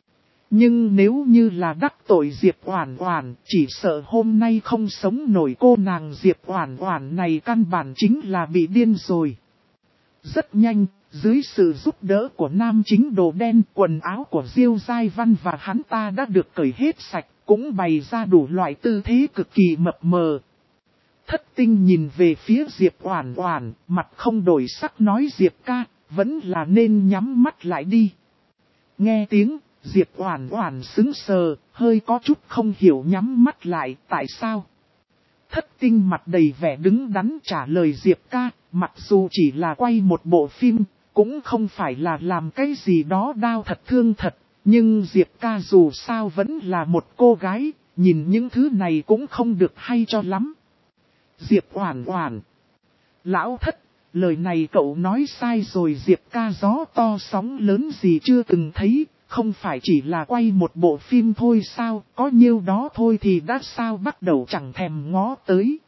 Nhưng nếu như là đắc tội Diệp Oản Oản, chỉ sợ hôm nay không sống nổi. Cô nàng Diệp Oản Oản này căn bản chính là bị điên rồi. Rất nhanh, dưới sự giúp đỡ của nam chính đồ đen, quần áo của Diêu Giai Văn và hắn ta đã được cởi hết sạch, cũng bày ra đủ loại tư thế cực kỳ mập mờ. Thất Tinh nhìn về phía Diệp Oản Oản, mặt không đổi sắc nói: Diệp ca, vẫn là nên nhắm mắt lại đi. Nghe tiếng, Diệp Oản Oản sững sờ, hơi có chút không hiểu nhắm mắt lại, tại sao? Thất Tinh mặt đầy vẻ đứng đắn trả lời: Diệp ca, mặc dù chỉ là quay một bộ phim, cũng không phải là làm cái gì đó đau thật thương thật, nhưng Diệp ca dù sao vẫn là một cô gái, nhìn những thứ này cũng không được hay cho lắm. Diệp Oản Oản, lão Thất, lời này cậu nói sai rồi. Diệp ca gió to sóng lớn gì chưa từng thấy, không phải chỉ là quay một bộ phim thôi sao, có nhiêu đó thôi thì đã sao? Bắt đầu chẳng thèm ngó tới.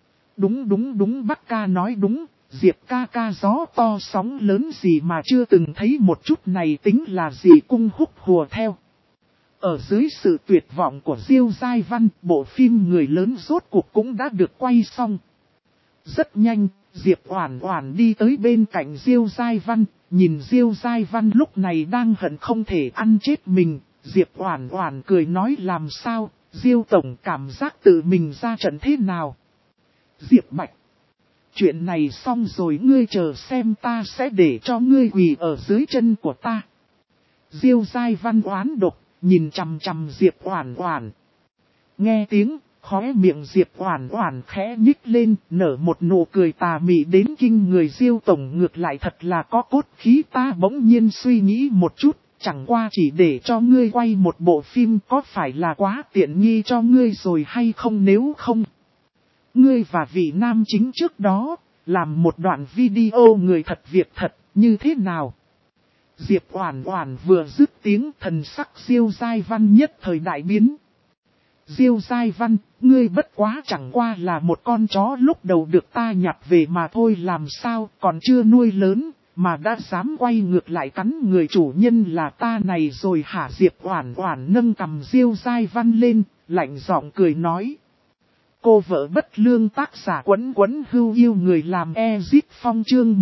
Đúng, bác ca nói đúng, Diệp ca gió to sóng lớn gì mà chưa từng thấy, một chút này tính là gì? Cung Húc hùa theo. Ở dưới sự tuyệt vọng của Diêu Giai Văn, bộ phim Người Lớn rốt cuộc cũng đã được quay xong. Rất nhanh, Diệp Oản Oản đi tới bên cạnh Diêu Giai Văn, nhìn Diêu Giai Văn lúc này đang hận không thể ăn chết mình. Diệp Oản Oản cười nói: làm sao, Diêu tổng cảm giác tự mình ra trận thế nào? Diệp Bạch, chuyện này xong rồi ngươi chờ xem, ta sẽ để cho ngươi quỳ ở dưới chân của ta. Diêu Giai Văn oán độc, nhìn chằm chằm Diệp Oản Oản. Nghe tiếng, khóe miệng Diệp Oản Oản khẽ nhích lên, nở một nụ cười tà mị đến kinh người. Diêu tổng ngược lại thật là có cốt khí. Ta bỗng nhiên suy nghĩ một chút, chẳng qua chỉ để cho ngươi quay một bộ phim có phải là quá tiện nghi cho ngươi rồi hay không? Nếu không, ngươi và vị nam chính trước đó, làm một đoạn video người thật việc thật, như thế nào? Diệp Oản Oản vừa dứt tiếng, thần sắc Diêu Giai Văn nhất thời đại biến. Diêu Giai Văn, ngươi bất quá chẳng qua là một con chó lúc đầu được ta nhặt về mà thôi, làm sao còn chưa nuôi lớn, mà đã dám quay ngược lại cắn người chủ nhân là ta này rồi hả? Diệp Oản Oản nâng cằm Diêu Giai Văn lên, lạnh giọng cười nói. Cô vợ bất lương, tác giả Quấn Quấn Hưu Yêu người làm Ezit Phong, chương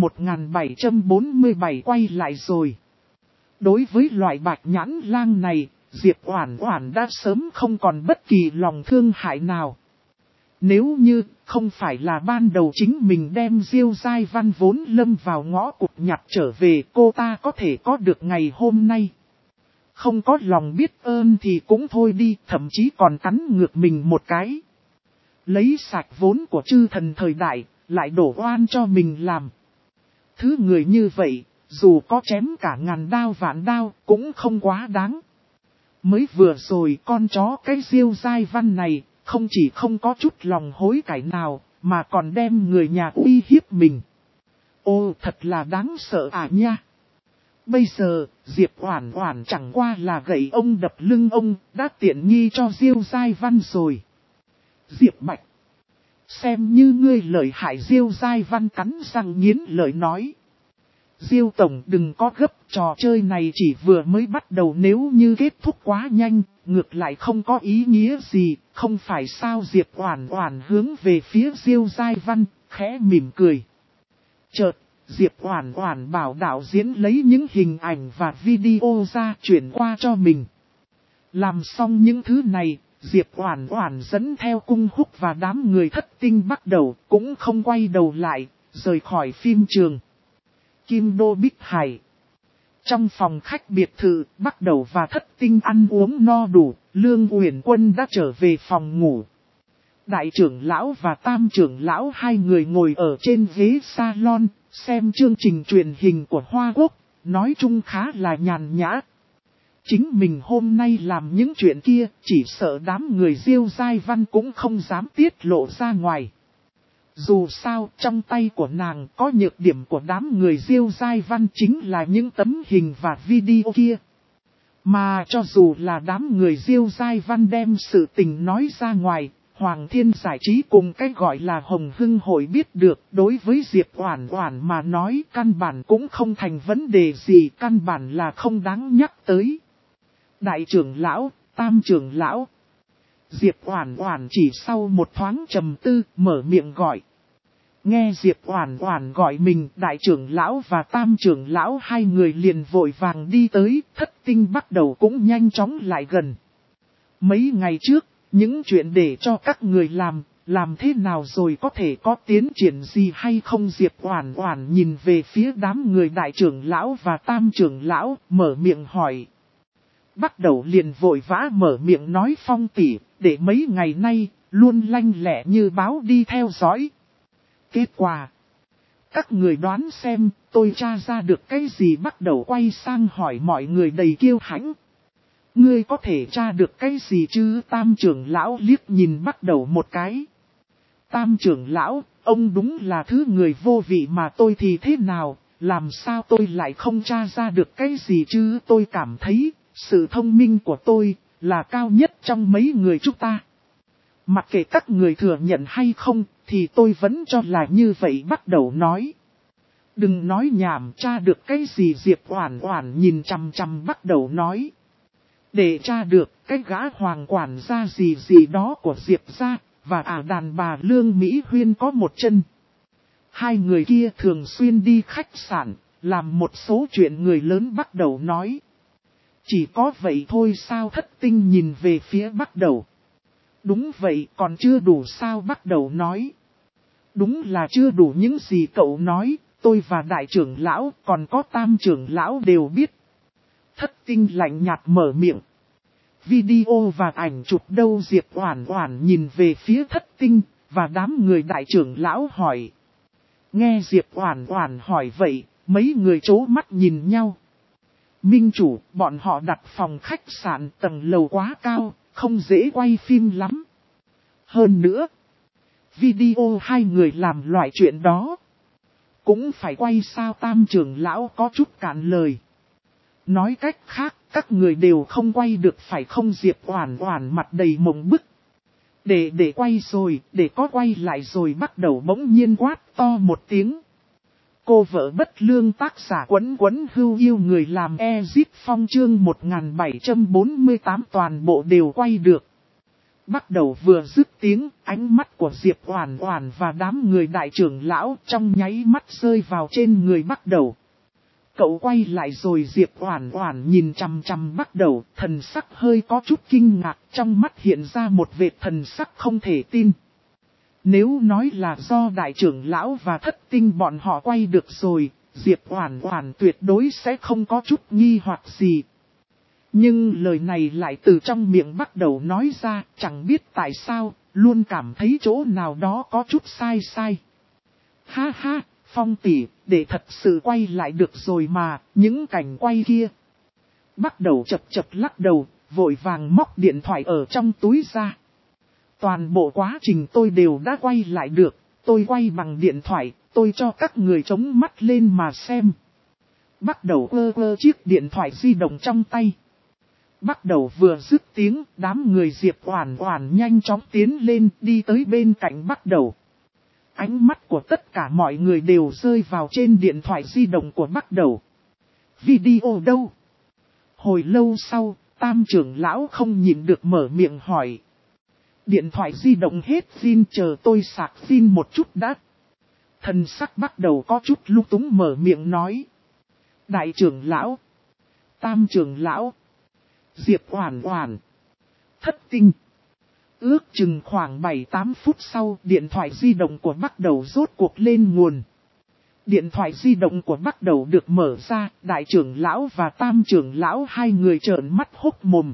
1747 quay lại rồi. Đối với loại bạch nhãn lang này, Diệp Oản Oản đã sớm không còn bất kỳ lòng thương hại nào. Nếu như không phải là ban đầu chính mình đem Diêu Giai Văn vốn lâm vào ngõ cụt nhặt trở về, cô ta có thể có được ngày hôm nay. Không có lòng biết ơn thì cũng thôi đi, thậm chí còn cắn ngược mình một cái. Lấy sạch vốn của chư thần thời đại, lại đổ oan cho mình làm. Thứ người như vậy, dù có chém cả ngàn đao vạn đao, cũng không quá đáng. Mới vừa rồi con chó cái Diêu Giai Văn này, không chỉ không có chút lòng hối cải nào, mà còn đem người nhà uy hiếp mình. Ô, thật là đáng sợ nha. Bây giờ, Diệp Oản Oản chẳng qua là gậy ông đập lưng ông, đã tiện nghi cho Diêu Giai Văn rồi. Diệp Bạch, xem như ngươi lợi hại. Diêu Giai Văn cắn răng nghiến lợi nói. Diêu tổng đừng có gấp, trò chơi này chỉ vừa mới bắt đầu, nếu như kết thúc quá nhanh, ngược lại không có ý nghĩa gì, không phải sao? Diệp Oản Oản hướng về phía Diêu Giai Văn, khẽ mỉm cười. Chợt, Diệp Oản Oản bảo đạo diễn lấy những hình ảnh và video ra chuyển qua cho mình. Làm xong những thứ này, Diệp Oản Oản dẫn theo Cung Húc và đám người Thất Tinh bắt đầu, cũng không quay đầu lại, rời khỏi phim trường. Kim Đô Bích Hải. Trong phòng khách biệt thự, Bắt Đầu và Thất Tinh ăn uống no đủ, Lương Uyển Quân đã trở về phòng ngủ. Đại trưởng lão và tam trưởng lão hai người ngồi ở trên ghế salon, xem chương trình truyền hình của Hoa Quốc, nói chung khá là nhàn nhã. Chính mình hôm nay làm những chuyện kia, chỉ sợ đám người Diêu Giai Văn cũng không dám tiết lộ ra ngoài. Dù sao, trong tay của nàng có nhược điểm của đám người Diêu Giai Văn chính là những tấm hình và video kia. Mà cho dù là đám người Diêu Giai Văn đem sự tình nói ra ngoài, Hoàng Thiên Giải Trí cùng cái gọi là Hồng Hưng Hội biết được, đối với Diệp Oản Oản mà nói căn bản cũng không thành vấn đề gì, căn bản là không đáng nhắc tới. Đại trưởng lão, tam trưởng lão. Diệp Oản Oản chỉ sau một thoáng trầm tư, mở miệng gọi. Nghe Diệp Oản Oản gọi mình, đại trưởng lão và tam trưởng lão hai người liền vội vàng đi tới, Thất Tinh Bắt Đầu cũng nhanh chóng lại gần. Mấy ngày trước, những chuyện để cho các người làm thế nào rồi, có thể có tiến triển gì hay không? Diệp Oản Oản nhìn về phía đám người đại trưởng lão và tam trưởng lão, mở miệng hỏi. Bắt Đầu liền vội vã mở miệng nói, Phong tỷ, để mấy ngày nay, luôn lanh lẹ như báo đi theo dõi. Kết quả, các người đoán xem, tôi tra ra được cái gì? Bắt Đầu quay sang hỏi mọi người đầy kiêu hãnh. Ngươi có thể tra được cái gì chứ? Tam trưởng lão liếc nhìn Bắt Đầu một cái. Tam trưởng lão, ông đúng là thứ người vô vị mà tôi thì thế nào, làm sao tôi lại không tra ra được cái gì chứ? Tôi cảm thấy, sự thông minh của tôi là cao nhất trong mấy người chúng ta. Mặc kệ các người thừa nhận hay không, thì tôi vẫn cho là như vậy. Bắt Đầu nói. Đừng nói nhảm, tra được cái gì? Diệp Oản Oản nhìn chằm chằm Bắt Đầu nói. Để tra được cái gã hoàng quản gia gì đó của Diệp gia, và đàn bà Lương Mỹ Huyên có một chân. Hai người kia thường xuyên đi khách sạn, làm một số chuyện người lớn. Bắt Đầu nói. Chỉ có vậy thôi sao? Thất Tinh nhìn về phía Bắt Đầu. Đúng vậy, còn chưa đủ sao? Bắt Đầu nói. Đúng là chưa đủ, những gì cậu nói, tôi và đại trưởng lão, còn có tam trưởng lão đều biết. Thất Tinh lạnh nhạt mở miệng. Video và ảnh chụp đâu? Diệp Oản Oản nhìn về phía Thất Tinh, và đám người đại trưởng lão hỏi. Nghe Diệp Oản Oản hỏi vậy, mấy người trố mắt nhìn nhau. Minh chủ, bọn họ đặt phòng khách sạn tầng lầu quá cao, không dễ quay phim lắm. Hơn nữa, video hai người làm loại chuyện đó cũng phải quay sao? Tam trưởng lão có chút cạn lời. Nói cách khác, các người đều không quay được phải không? Diệp Oản Oản mặt đầy mộng bức. Để quay rồi, để có quay lại rồi. Bắt Đầu bỗng nhiên quát to một tiếng. Cô vợ bất lương, tác giả Quấn Quấn Hưu Yêu người làm Ezip Phong, chương 1748 toàn bộ đều quay được. Bắt Đầu vừa dứt tiếng, ánh mắt của Diệp Oản Oản và đám người đại trưởng lão trong nháy mắt rơi vào trên người Bắt Đầu. Cậu quay lại rồi? Diệp Oản Oản nhìn chằm chằm Bắt Đầu, thần sắc hơi có chút kinh ngạc, trong mắt hiện ra một vệt thần sắc không thể tin. Nếu nói là do đại trưởng lão và Thất Tinh bọn họ quay được rồi, Diệp Oản Oản tuyệt đối sẽ không có chút nghi hoặc gì. Nhưng lời này lại từ trong miệng Bắt Đầu nói ra, chẳng biết tại sao, luôn cảm thấy chỗ nào đó có chút sai. Ha ha, Phong tỷ, để thật sự quay lại được rồi mà, những cảnh quay kia. Bắt Đầu chập lắc đầu, vội vàng móc điện thoại ở trong túi ra. Toàn bộ quá trình tôi đều đã quay lại được, tôi quay bằng điện thoại, tôi cho các người chống mắt lên mà xem. Bắt Đầu ơ chiếc điện thoại di động trong tay. Bắt Đầu vừa dứt tiếng, đám người Diệp Oản Oản nhanh chóng tiến lên, đi tới bên cạnh Bắt Đầu. Ánh mắt của tất cả mọi người đều rơi vào trên điện thoại di động của Bắc Đầu. Video đâu? Hồi lâu sau, Tam trưởng lão không nhịn được mở miệng hỏi. Điện thoại di động hết pin, chờ tôi sạc pin một chút đã. Thần sắc Bắc Đầu có chút lung túng mở miệng nói. Đại trưởng lão, Tam trưởng lão, Diệp Oản Oản, Thất Tinh. Ước chừng khoảng 7-8 phút sau, điện thoại di động của Bắc Đầu rốt cuộc lên nguồn. Điện thoại di động của Bắc Đầu được mở ra, đại trưởng lão và tam trưởng lão hai người trợn mắt hốc mồm.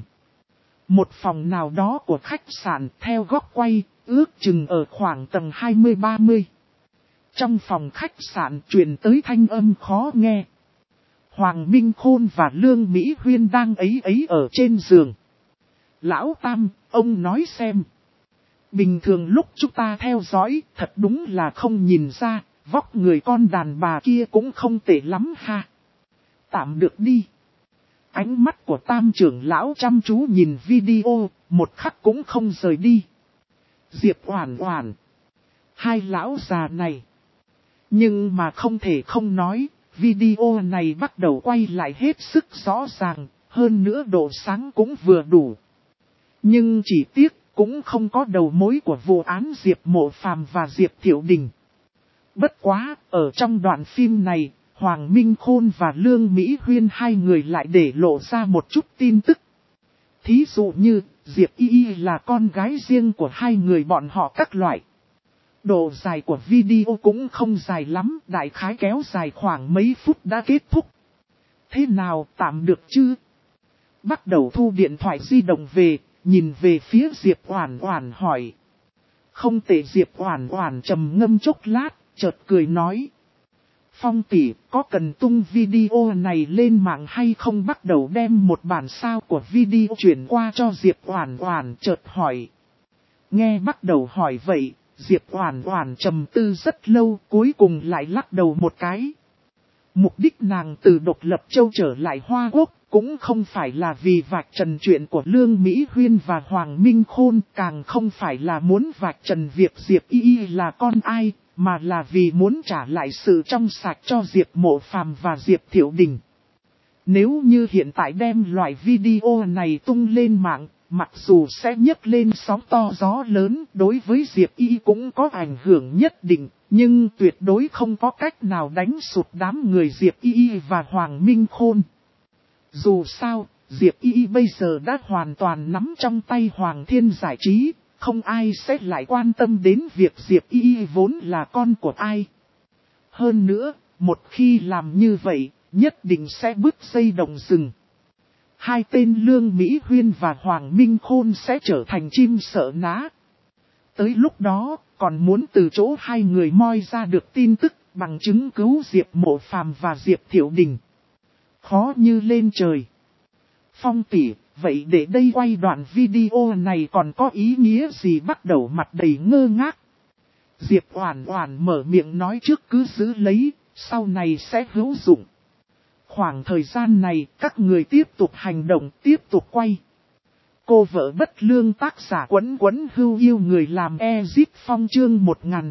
Một phòng nào đó của khách sạn theo góc quay, ước chừng ở khoảng tầng 20-30. Trong phòng khách sạn truyền tới thanh âm khó nghe. Hoàng Minh Khôn và Lương Mỹ Huyên đang ấy ở trên giường. Lão Tam, ông nói xem. Bình thường lúc chúng ta theo dõi, thật đúng là không nhìn ra, vóc người con đàn bà kia cũng không tệ lắm ha. Tạm được đi. Ánh mắt của Tam trưởng lão chăm chú nhìn video, một khắc cũng không rời đi. Diệp Oản Oản. Hai lão già này. Nhưng mà không thể không nói, video này bắt đầu quay lại hết sức rõ ràng, hơn nữa độ sáng cũng vừa đủ. Nhưng chỉ tiếc, cũng không có đầu mối của vụ án Diệp Mộ Phàm và Diệp Thiệu Đình. Bất quá, ở trong đoạn phim này, Hoàng Minh Khôn và Lương Mỹ Huyên hai người lại để lộ ra một chút tin tức. Thí dụ như, Diệp Y là con gái riêng của hai người bọn họ các loại. Độ dài của video cũng không dài lắm, đại khái kéo dài khoảng mấy phút đã kết thúc. Thế nào, tạm được chứ? Bắt đầu thu điện thoại di động về, nhìn về phía Diệp Oản Oản hỏi. Không tệ. Diệp Oản Oản trầm ngâm chốc lát, chợt cười nói. Phong tỷ, có cần tung video này lên mạng hay không? Bắt đầu đem một bản sao của video chuyển qua cho Diệp Oản Oản chợt hỏi. Nghe Bắt đầu hỏi vậy, Diệp Oản Oản trầm tư rất lâu, cuối cùng lại lắc đầu một cái. Mục đích nàng từ Độc Lập Châu trở lại Hoa Quốc, cũng không phải là vì vạch trần chuyện của Lương Mỹ Huyên và Hoàng Minh Khôn, càng không phải là muốn vạch trần việc Diệp Y là con ai, mà là vì muốn trả lại sự trong sạch cho Diệp Mộ Phàm và Diệp Thiệu Đình. Nếu như hiện tại đem loại video này tung lên mạng, mặc dù sẽ nhấc lên sóng to gió lớn, đối với Diệp Y cũng có ảnh hưởng nhất định, nhưng tuyệt đối không có cách nào đánh sụt đám người Diệp Y và Hoàng Minh Khôn. Dù sao, Diệp Y bây giờ đã hoàn toàn nắm trong tay Hoàng Thiên Giải Trí, không ai sẽ lại quan tâm đến việc Diệp Y vốn là con của ai. Hơn nữa, một khi làm như vậy, nhất định sẽ bứt dây động rừng. Hai tên Lương Mỹ Huyên và Hoàng Minh Khôn sẽ trở thành chim sợ ná. Tới lúc đó, còn muốn từ chỗ hai người moi ra được tin tức bằng chứng cứu Diệp Mộ Phàm và Diệp Thiệu Đình. Khó như lên trời. Phong tỷ, vậy để đây quay đoạn video này còn có ý nghĩa gì? Bắt đầu mặt đầy ngơ ngác. Diệp Oản Oản mở miệng nói trước cứ giữ lấy, sau này sẽ hữu dụng. Khoảng thời gian này, các người tiếp tục hành động, tiếp tục quay. Cô vợ bất lương tác giả Quấn Quấn Hưu yêu người làm Ezip Phong chương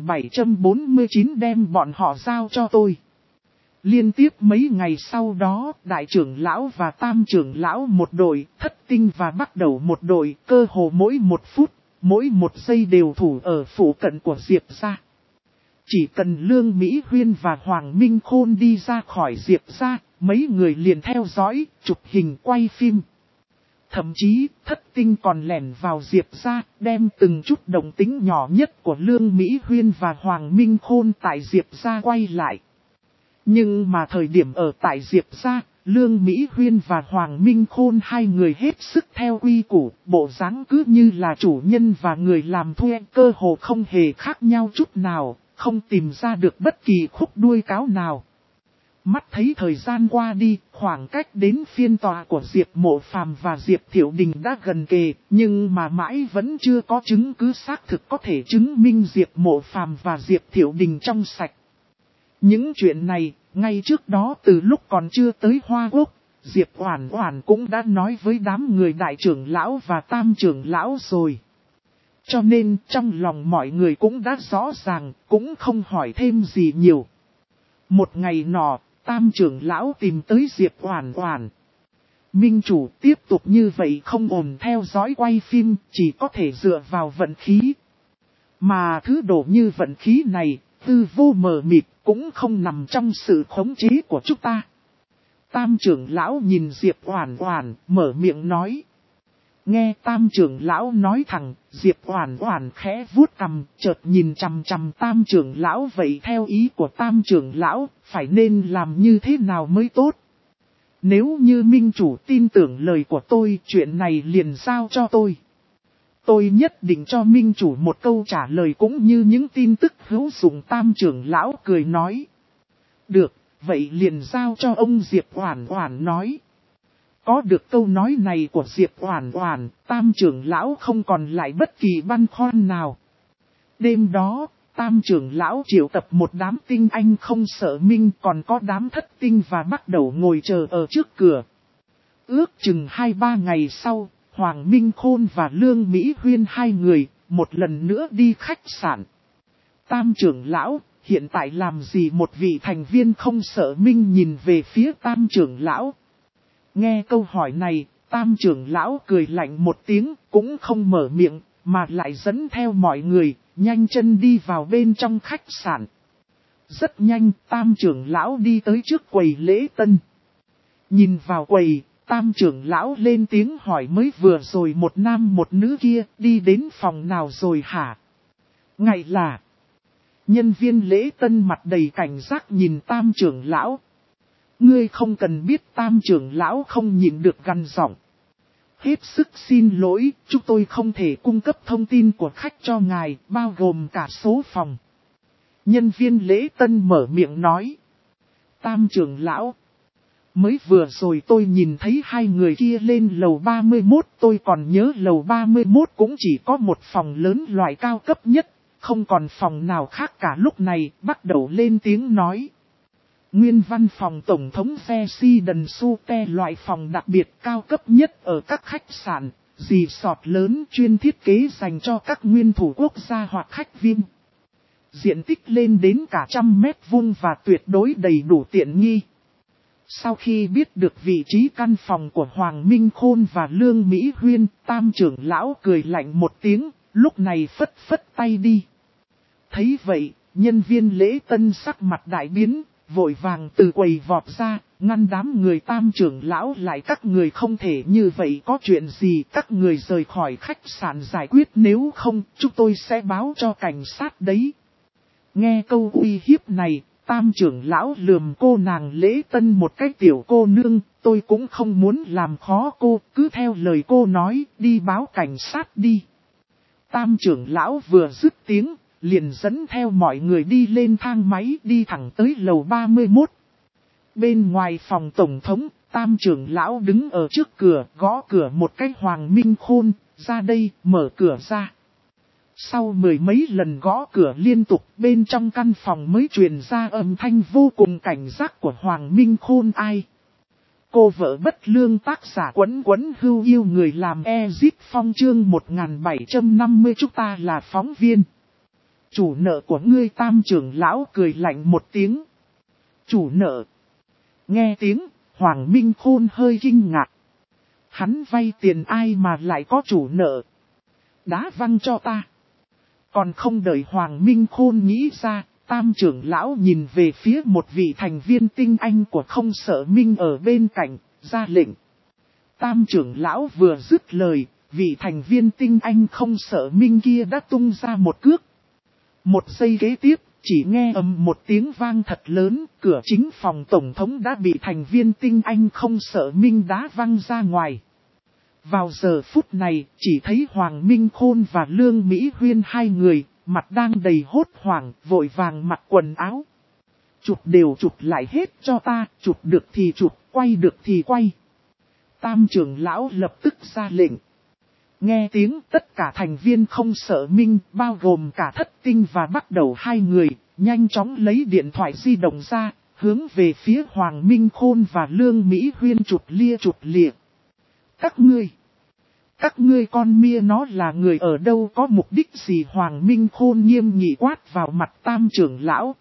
1749 đem bọn họ giao cho tôi. Liên tiếp mấy ngày sau đó, đại trưởng lão và tam trưởng lão một đội, Thất Tinh và Bắt Đầu một đội, cơ hồ mỗi một phút, mỗi một giây đều thủ ở phủ cận của Diệp gia. Chỉ cần Lương Mỹ Huyên và Hoàng Minh Khôn đi ra khỏi Diệp gia, mấy người liền theo dõi, chụp hình quay phim. Thậm chí, Thất Tinh còn lẻn vào Diệp gia, đem từng chút động tĩnh nhỏ nhất của Lương Mỹ Huyên và Hoàng Minh Khôn tại Diệp gia quay lại. Nhưng mà thời điểm ở tại Diệp gia, Lương Mỹ Huyên và Hoàng Minh Khôn hai người hết sức theo quy củ, bộ dáng cứ như là chủ nhân và người làm thuê, cơ hồ không hề khác nhau chút nào, không tìm ra được bất kỳ khúc đuôi cáo nào. Mắt thấy thời gian qua đi, khoảng cách đến phiên tòa của Diệp Mộ Phàm và Diệp Thiệu Đình đã gần kề, nhưng mà mãi vẫn chưa có chứng cứ xác thực có thể chứng minh Diệp Mộ Phàm và Diệp Thiệu Đình trong sạch. Những chuyện này, ngay trước đó từ lúc còn chưa tới Hoa Quốc, Diệp Oản Oản cũng đã nói với đám người đại trưởng lão và tam trưởng lão rồi. Cho nên trong lòng mọi người cũng đã rõ ràng, cũng không hỏi thêm gì nhiều. Một ngày nọ, Tam trưởng lão tìm tới Diệp Oản Oản. Minh chủ tiếp tục như vậy không ổn, theo dõi quay phim, chỉ có thể dựa vào vận khí. Mà thứ đồ như vận khí này, tư vô mờ mịt, cũng không nằm trong sự khống chế của chúng ta. Tam trưởng lão nhìn Diệp Oản Oản, mở miệng nói. Nghe Tam trưởng lão nói thẳng, Diệp Oản Oản khẽ vuốt cằm, chợt nhìn chằm chằm Tam trưởng lão, vậy theo ý của Tam trưởng lão, phải nên làm như thế nào mới tốt? Nếu như minh chủ tin tưởng lời của tôi, chuyện này liền giao cho tôi. Tôi nhất định cho minh chủ một câu trả lời cũng như những tin tức hữu dụng. Tam trưởng lão cười nói. Được, vậy liền giao cho ông Diệp Oản Oản nói. Có được câu nói này của Diệp Oản Oản, Tam trưởng lão không còn lại bất kỳ băn khoăn nào. Đêm đó, Tam trưởng lão triệu tập một đám tinh anh không sợ minh, còn có đám thất tinh và bắt đầu ngồi chờ ở trước cửa. Ước chừng 2-3 ngày sau, Hoàng Minh Khôn và Lương Mỹ Huyên hai người, một lần nữa đi khách sạn. Tam trưởng lão, hiện tại làm gì? Một vị thành viên không sợ minh nhìn về phía Tam trưởng lão. Nghe câu hỏi này, Tam trưởng lão cười lạnh một tiếng, cũng không mở miệng, mà lại dẫn theo mọi người, nhanh chân đi vào bên trong khách sạn. Rất nhanh, Tam trưởng lão đi tới trước quầy lễ tân. Nhìn vào quầy, Tam trưởng lão lên tiếng hỏi, mới vừa rồi một nam một nữ kia đi đến phòng nào rồi hả? Ngày là... Nhân viên lễ tân mặt đầy cảnh giác nhìn Tam trưởng lão. Ngươi không cần biết. Tam trưởng lão không nhịn được gằn giọng. Hết sức xin lỗi, chúng tôi không thể cung cấp thông tin của khách cho ngài, bao gồm cả số phòng. Nhân viên lễ tân mở miệng nói. Tam trưởng lão. Mới vừa rồi tôi nhìn thấy hai người kia lên lầu 31, tôi còn nhớ lầu 31 cũng chỉ có một phòng lớn loại cao cấp nhất, không còn phòng nào khác cả. Lúc này, bắt đầu lên tiếng nói. Nguyên văn phòng tổng thống President Suite, loại phòng đặc biệt cao cấp nhất ở các khách sạn, resort lớn chuyên thiết kế dành cho các nguyên thủ quốc gia hoặc khách viên. Diện tích lên đến cả 100 mét vuông và tuyệt đối đầy đủ tiện nghi. Sau khi biết được vị trí căn phòng của Hoàng Minh Khôn và Lương Mỹ Huyên, Tam trưởng lão cười lạnh một tiếng, lúc này phất phất tay đi. Thấy vậy, nhân viên lễ tân sắc mặt đại biến, vội vàng từ quầy vọt ra, ngăn đám người Tam trưởng lão lại. Các người không thể như vậy, có chuyện gì các người rời khỏi khách sạn giải quyết, nếu không chúng tôi sẽ báo cho cảnh sát đấy. Nghe câu uy hiếp này, Tam trưởng lão lườm cô nàng lễ tân một cái, tiểu cô nương, tôi cũng không muốn làm khó cô, cứ theo lời cô nói, đi báo cảnh sát đi. Tam trưởng lão vừa dứt tiếng, liền dẫn theo mọi người đi lên thang máy, đi thẳng tới lầu 31. Bên ngoài phòng tổng thống, Tam trưởng lão đứng ở trước cửa, gõ cửa một cái. Hoàng Minh Khôn, ra đây, mở cửa ra. Sau mười mấy lần gõ cửa liên tục, bên trong căn phòng mới truyền ra âm thanh vô cùng cảnh giác của Hoàng Minh Khôn. Ai? Cô vợ bất lương. Tác giả Quấn Quấn Hưu Yêu người làm Ezip Phong, chương 1750. Chúng ta là phóng viên. Chủ nợ của ngươi. Tam trưởng lão cười lạnh một tiếng. Chủ nợ. Nghe tiếng, Hoàng Minh Khôn hơi kinh ngạc. Hắn vay tiền ai mà lại có chủ nợ? Đá văng cho ta. Còn không đợi Hoàng Minh Khôn nghĩ ra, Tam trưởng lão nhìn về phía một vị thành viên tinh anh của không sợ minh ở bên cạnh, ra lệnh. Tam trưởng lão vừa dứt lời, vị thành viên tinh anh không sợ minh kia đã tung ra một cước. Một giây kế tiếp, chỉ nghe ầm một tiếng vang thật lớn, cửa chính phòng tổng thống đã bị thành viên tinh anh không sợ minh đá văng ra ngoài. Vào giờ phút này, chỉ thấy Hoàng Minh Khôn và Lương Mỹ Huyên hai người, mặt đang đầy hốt hoảng, vội vàng mặc quần áo. Chụp đều chụp lại hết cho ta, chụp được thì chụp, quay được thì quay. Tam trưởng lão lập tức ra lệnh. Nghe tiếng, tất cả thành viên không sợ minh, bao gồm cả thất tinh và bắt đầu hai người, nhanh chóng lấy điện thoại di động ra, hướng về phía Hoàng Minh Khôn và Lương Mỹ Huyên chụp lia chụp lịa. Các ngươi con mia nó là người ở đâu, có mục đích gì? Hoàng Minh Khôn nghiêm nghị quát vào mặt Tam trưởng lão.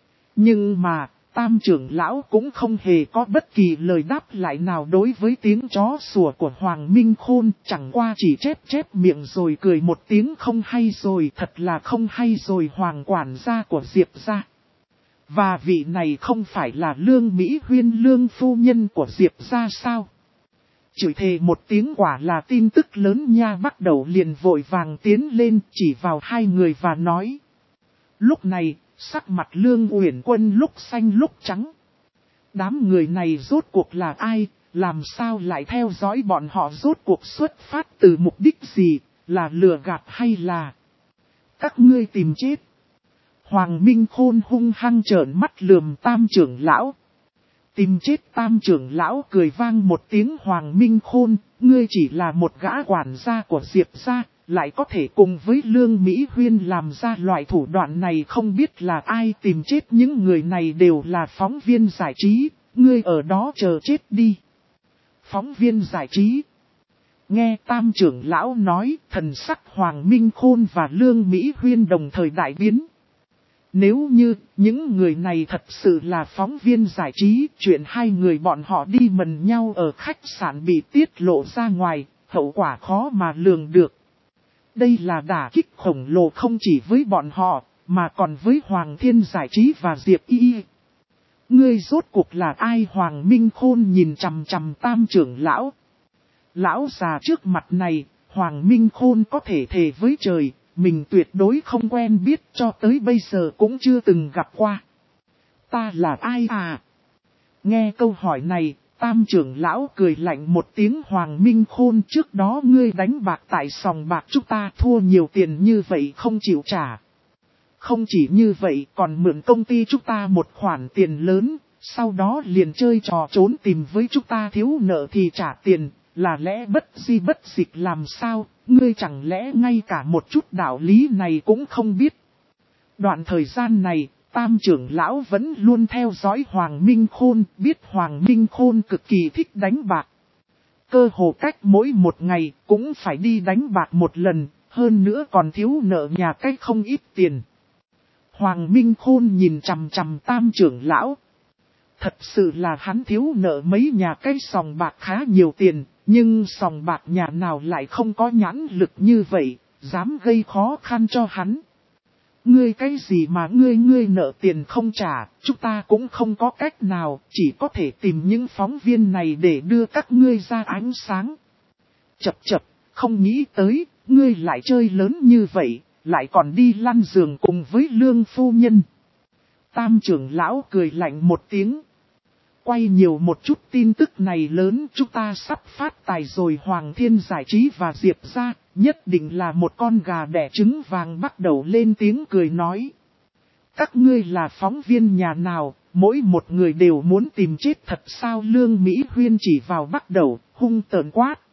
Nhưng mà, Tam trưởng lão cũng không hề có bất kỳ lời đáp lại nào đối với tiếng chó sủa của Hoàng Minh Khôn, chẳng qua chỉ chép miệng rồi cười một tiếng không hay rồi, thật là không hay rồi. Hoàng quản gia của Diệp gia. Và vị này không phải là Lương Mỹ Huyên, Lương phu nhân của Diệp gia sao? Chửi thề một tiếng quả là tin tức lớn nha. Bắt đầu liền vội vàng tiến lên chỉ vào hai người và nói. Lúc này, sắc mặt Lương Uyển Quân lúc xanh lúc trắng. Đám người này rốt cuộc là ai, làm sao lại theo dõi bọn họ, rốt cuộc xuất phát từ mục đích gì, là lừa gạt hay là các ngươi tìm chết? Hoàng Minh Khôn hung hăng trợn mắt lườm Tam trưởng lão. Tìm chết? Tam trưởng lão cười vang một tiếng. Hoàng Minh Khôn, ngươi chỉ là một gã quản gia của Diệp gia, lại có thể cùng với Lương Mỹ Huyên làm ra loại thủ đoạn này, không biết là ai tìm chết. Những người này đều là phóng viên giải trí, ngươi ở đó chờ chết đi. Phóng viên giải trí. Nghe Tam trưởng lão nói, thần sắc Hoàng Minh Khôn và Lương Mỹ Huyên đồng thời đại biến. Nếu như những người này thật sự là phóng viên giải trí, chuyện hai người bọn họ đi mần nhau ở khách sạn bị tiết lộ ra ngoài, hậu quả khó mà lường được. Đây là đả kích khổng lồ không chỉ với bọn họ, mà còn với Hoàng Thiên Giải Trí và Diệp Y. Ngươi rốt cuộc là ai? Hoàng Minh Khôn nhìn chằm chằm Tam trưởng lão. Lão già trước mặt này, Hoàng Minh Khôn có thể thề với trời, mình tuyệt đối không quen biết, cho tới bây giờ cũng chưa từng gặp qua. Ta là ai à? Nghe câu hỏi này, Tam trưởng lão cười lạnh một tiếng. Hoàng Minh Khôn, trước đó ngươi đánh bạc tại sòng bạc chúng ta, thua nhiều tiền như vậy không chịu trả. Không chỉ như vậy, còn mượn công ty chúng ta một khoản tiền lớn, sau đó liền chơi trò trốn tìm với chúng ta, thiếu nợ thì trả tiền, là lẽ bất di bất dịch làm sao? Ngươi chẳng lẽ ngay cả một chút đạo lý này cũng không biết? Đoạn thời gian này, Tam trưởng lão vẫn luôn theo dõi Hoàng Minh Khôn, biết Hoàng Minh Khôn cực kỳ thích đánh bạc. Cơ hồ cách mỗi một ngày cũng phải đi đánh bạc một lần, hơn nữa còn thiếu nợ nhà cách không ít tiền. Hoàng Minh Khôn nhìn chằm chằm Tam trưởng lão. Thật sự là hắn thiếu nợ mấy nhà cái sòng bạc khá nhiều tiền, nhưng sòng bạc nhà nào lại không có nhãn lực như vậy, dám gây khó khăn cho hắn. Ngươi cái gì mà ngươi nợ tiền không trả, chúng ta cũng không có cách nào, chỉ có thể tìm những phóng viên này để đưa các ngươi ra ánh sáng. Chập, không nghĩ tới, ngươi lại chơi lớn như vậy, lại còn đi lăn giường cùng với Lương phu nhân. Tam trưởng lão cười lạnh một tiếng. Quay nhiều một chút, tin tức này lớn, chúng ta sắp phát tài rồi. Hoàng Thiên Giải Trí và Diệp gia nhất định là một con gà đẻ trứng vàng. Bắt đầu lên tiếng cười nói. Các ngươi là phóng viên nhà nào, mỗi một người đều muốn tìm chết thật sao? Lương Mỹ Huyên chỉ vào bắt đầu, hung tợn quát.